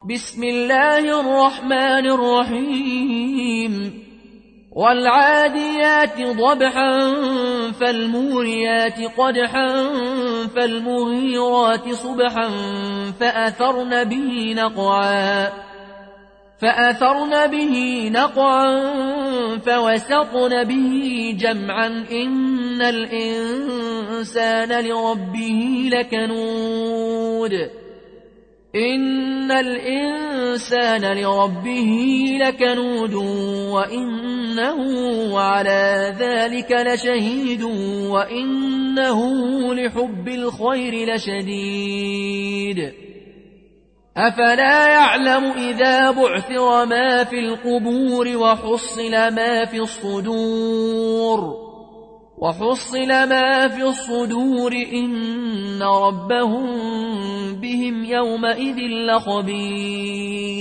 بسم الله الرحمن الرحيم والعاديات ضبحا فالموريات قدحا فالمغيرات صبحا فأثرن به نقعا فوسطن به جمعا إن الإنسان لربه لكنود وإنه على ذلك لشهيد وإنه لحب الخير لشديد أفلا يعلم إذا بعثر ما في القبور وحصل ما في الصدور إن ربهم بهم يومئذ لخبير